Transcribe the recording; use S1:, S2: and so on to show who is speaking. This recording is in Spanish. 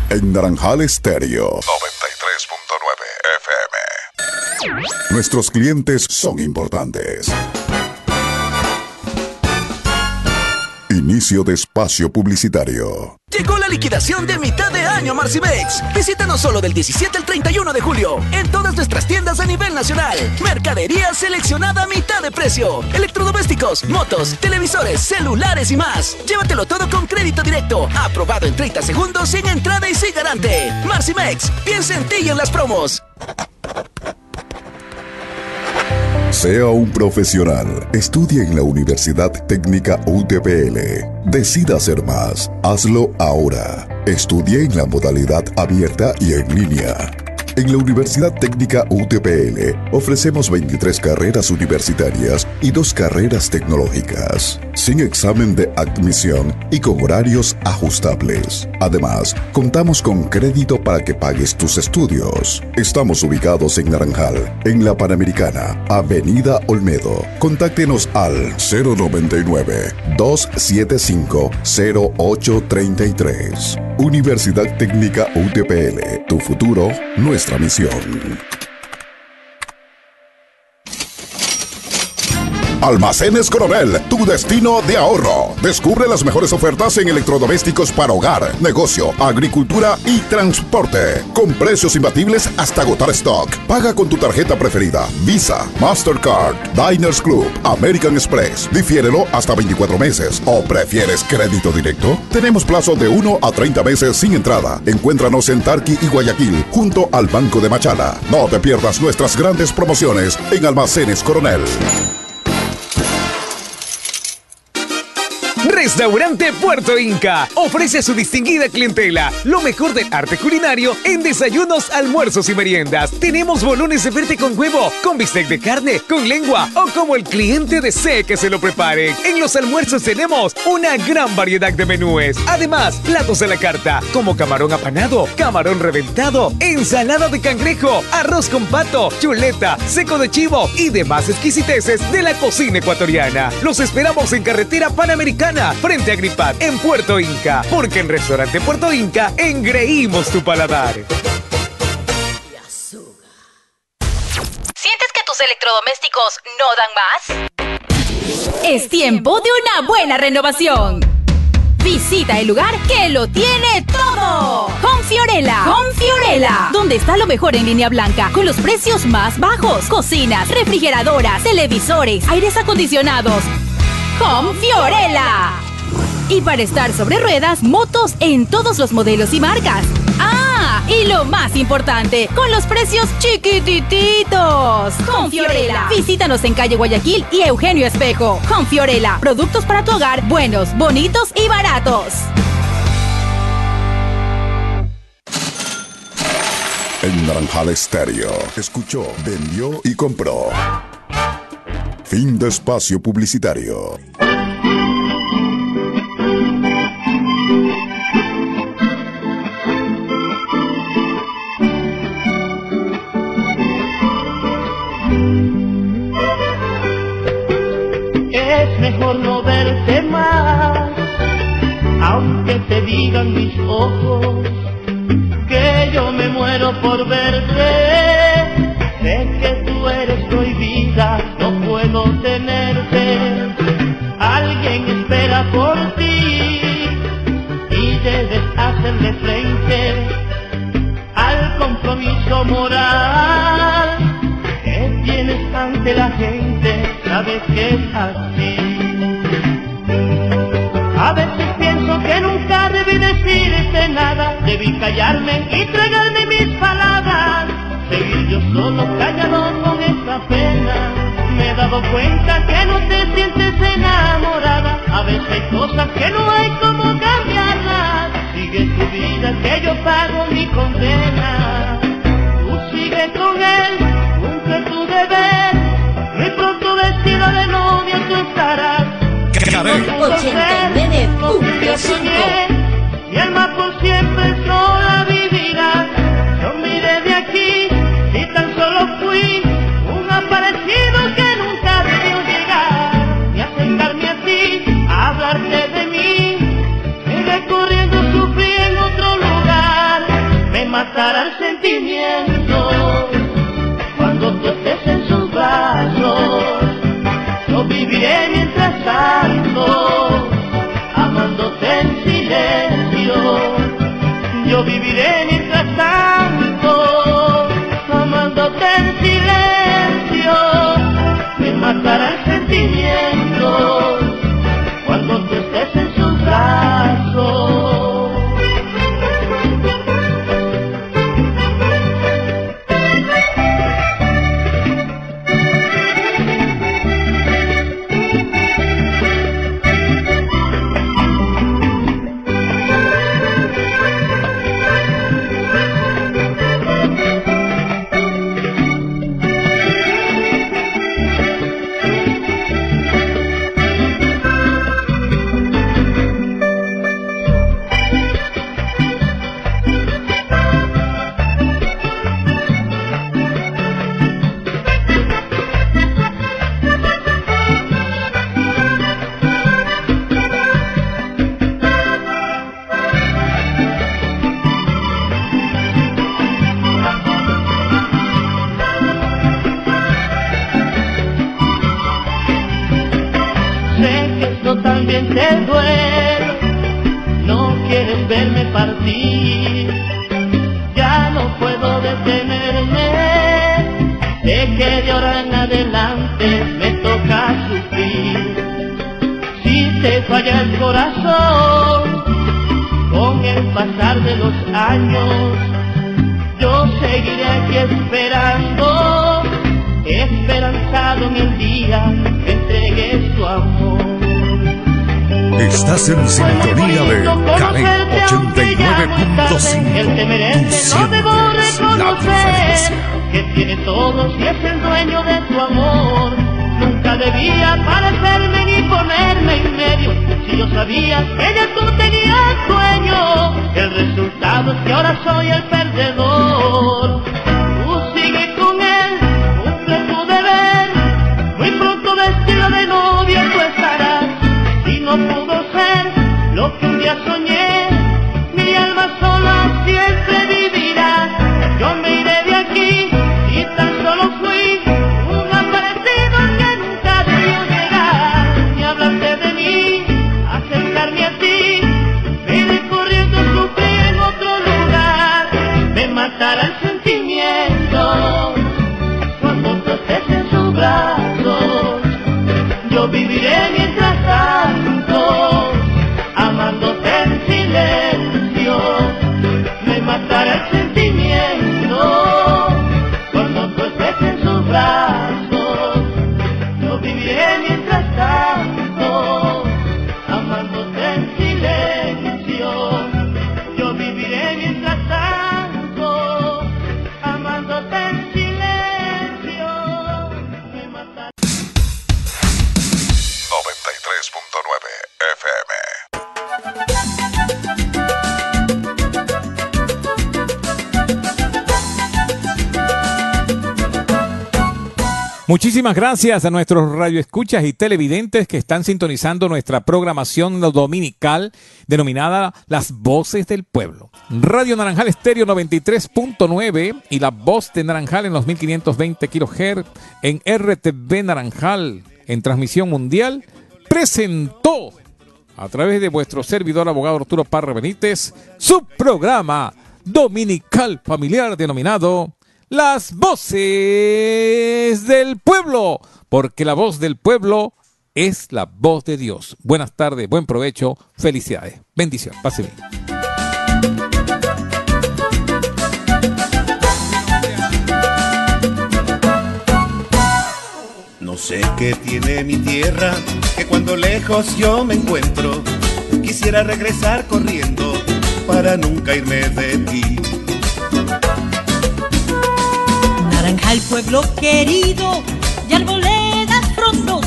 S1: en Naranjal Stereo 93.9 FM. Nuestros clientes son importantes. Inicio de espacio publicitario.
S2: Llegó la liquidación de mitad de año Marcimex. Visítanos solo del 17 al 31 de julio en todas nuestras tiendas a nivel nacional. Mercadería seleccionada a mitad de precio. Electrodomésticos, motos, televisores, celulares y más. Llévatelo todo con crédito directo. Aprobado en 30 segundos, sin entrada y sin garante. Marcimex, piensa en ti y en las promos.
S1: Sea un profesional. Estudie en la Universidad Técnica UTPL. Decida hacer más. Hazlo ahora. Estudie en la modalidad abierta y en línea. En la Universidad Técnica UTPL ofrecemos 23 carreras universitarias y 2 carreras tecnológicas, sin examen de admisión y con horarios ajustables. Además, contamos con crédito para que pagues tus estudios. Estamos ubicados en Naranjal, en la Panamericana, Avenida Olmedo. Contáctenos al 099-275-0833. Universidad Técnica UTPL. Tu futuro, nuestra misión. Almacenes Coronel, tu destino de ahorro. Descubre las mejores ofertas en electrodomésticos para hogar, negocio, agricultura y transporte. Con precios imbatibles hasta agotar stock. Paga con tu tarjeta preferida: Visa, Mastercard, Diners Club, American Express. Difiérelo hasta 24 meses. ¿O prefieres crédito directo? Tenemos plazo de 1 a 30 meses sin entrada. Encuéntranos en Tarqui y Guayaquil, junto al Banco de Machala. No te pierdas nuestras grandes promociones en Almacenes Coronel.
S3: Restaurante Puerto Inca ofrece a su distinguida clientela lo mejor del arte culinario en desayunos, almuerzos y meriendas. Tenemos bolones de verde con huevo, con bistec de carne, con lengua o como el cliente desee que se lo preparen. En los almuerzos tenemos una gran variedad de menúes. Además, platos a la carta como camarón apanado, camarón reventado, ensalada de cangrejo, arroz con pato, chuleta, seco de chivo y demás exquisiteces de la cocina ecuatoriana. Los esperamos en Carretera Panamericana, frente a Gripat, en Puerto Inca, porque en Restaurante Puerto Inca engreímos tu paladar.
S4: ¿Sientes que tus electrodomésticos no dan más?
S5: Es tiempo de una buena renovación. Visita el lugar que lo tiene todo. Home Fiorella. Home Fiorella, donde está lo mejor en línea blanca, con los precios más bajos. Cocinas, refrigeradoras, televisores, aires acondicionados. Home Fiorella. Y para estar sobre ruedas, motos en todos los modelos y marcas. ¡Ah! Y lo más importante, con los precios chiquitititos. Home Fiorella. Visítanos en calle Guayaquil y Eugenio Espejo. Home Fiorella. Productos para tu hogar, buenos, bonitos y baratos.
S1: En Naranjal Stereo. Escuchó, vendió y compró. Fin de espacio publicitario.
S6: Es mejor no verte más, aunque te digan mis ojos que yo me muero por verte. Sé que tú eres prohibida, no puedo tenerte. Alguien espera por ti y debes hacerle frente al compromiso moral que tienes ante la gente. Sabes que es así. A veces pienso que nunca debí decirte nada, debí callarme y tragarme mis palabras, seguir yo solo callado con esta pena. Me he dado cuenta que no te sientes enamorada, a veces hay cosas que no hay como cambiarlas. Sigue tu vida que yo pago mi condena. Tú sigue con él, cumple tu deber, muy pronto vestida de novia tú estarás.
S5: 89.5.
S6: Mi alma por siempre sola vivirá. Yo miré de aquí y tan solo fui un aparecido que nunca debió llegar. Y acercarme a ti, a hablarte de mí, y recorriendo sufrí en otro lugar. también te duele, no quieres verme partir. Ya no puedo detenerme, sé que de ahora en adelante me toca sufrir. Si te falla el corazón, con el pasar de los años, yo seguiré aquí esperando, esperanzado en el día que entregues tu amor.
S1: Estás en sintonía de Caleb 89.5.
S6: El temerente no debo reconocer que tiene todo si es el dueño de tu amor. Nunca debía parecerme ni ponerme en medio, si yo sabía que ya tú tenías dueño. El resultado es que ahora soy el perdedor. Tú sigue con él, cumple tu deber, muy pronto vestido de novia tú estarás. Si no pudo ser lo que un día soñé, mi alma sola siempre vivirá. Yo me iré de aquí y tan solo fui un aparecido que nunca debió llegar. Ni hablaste de mí, acercarme a ti, me iré corriendo a sufrir en otro lugar. Me matará el sentimiento cuando tú estés en sus brazos. Yo viviré mientras tanto, amándote en silencio. Me matará el sentimiento cuando tú estés en sus brazos. Yo viviré mientras tanto, amándote en silencio. Yo viviré mientras tanto, amándote en silencio. Me matará.
S1: 93.9 FM.
S7: Muchísimas gracias a nuestros radioescuchas y televidentes que están sintonizando nuestra programación dominical denominada Las Voces del Pueblo. Radio Naranjal Estéreo 93.9 y La Voz de Naranjal en los 1520 kHz en RTV Naranjal en transmisión mundial presentó a través de vuestro servidor abogado Arturo Parra Benítez su programa dominical familiar denominado Las Voces del Pueblo, porque la voz del pueblo es la voz de Dios. Buenas tardes, buen provecho, felicidades, bendición, pase bien.
S8: No sé qué tiene mi tierra, que cuando lejos yo me encuentro, quisiera regresar corriendo para nunca irme de ti.
S9: Naranjal, pueblo querido, y arboledas frondosas,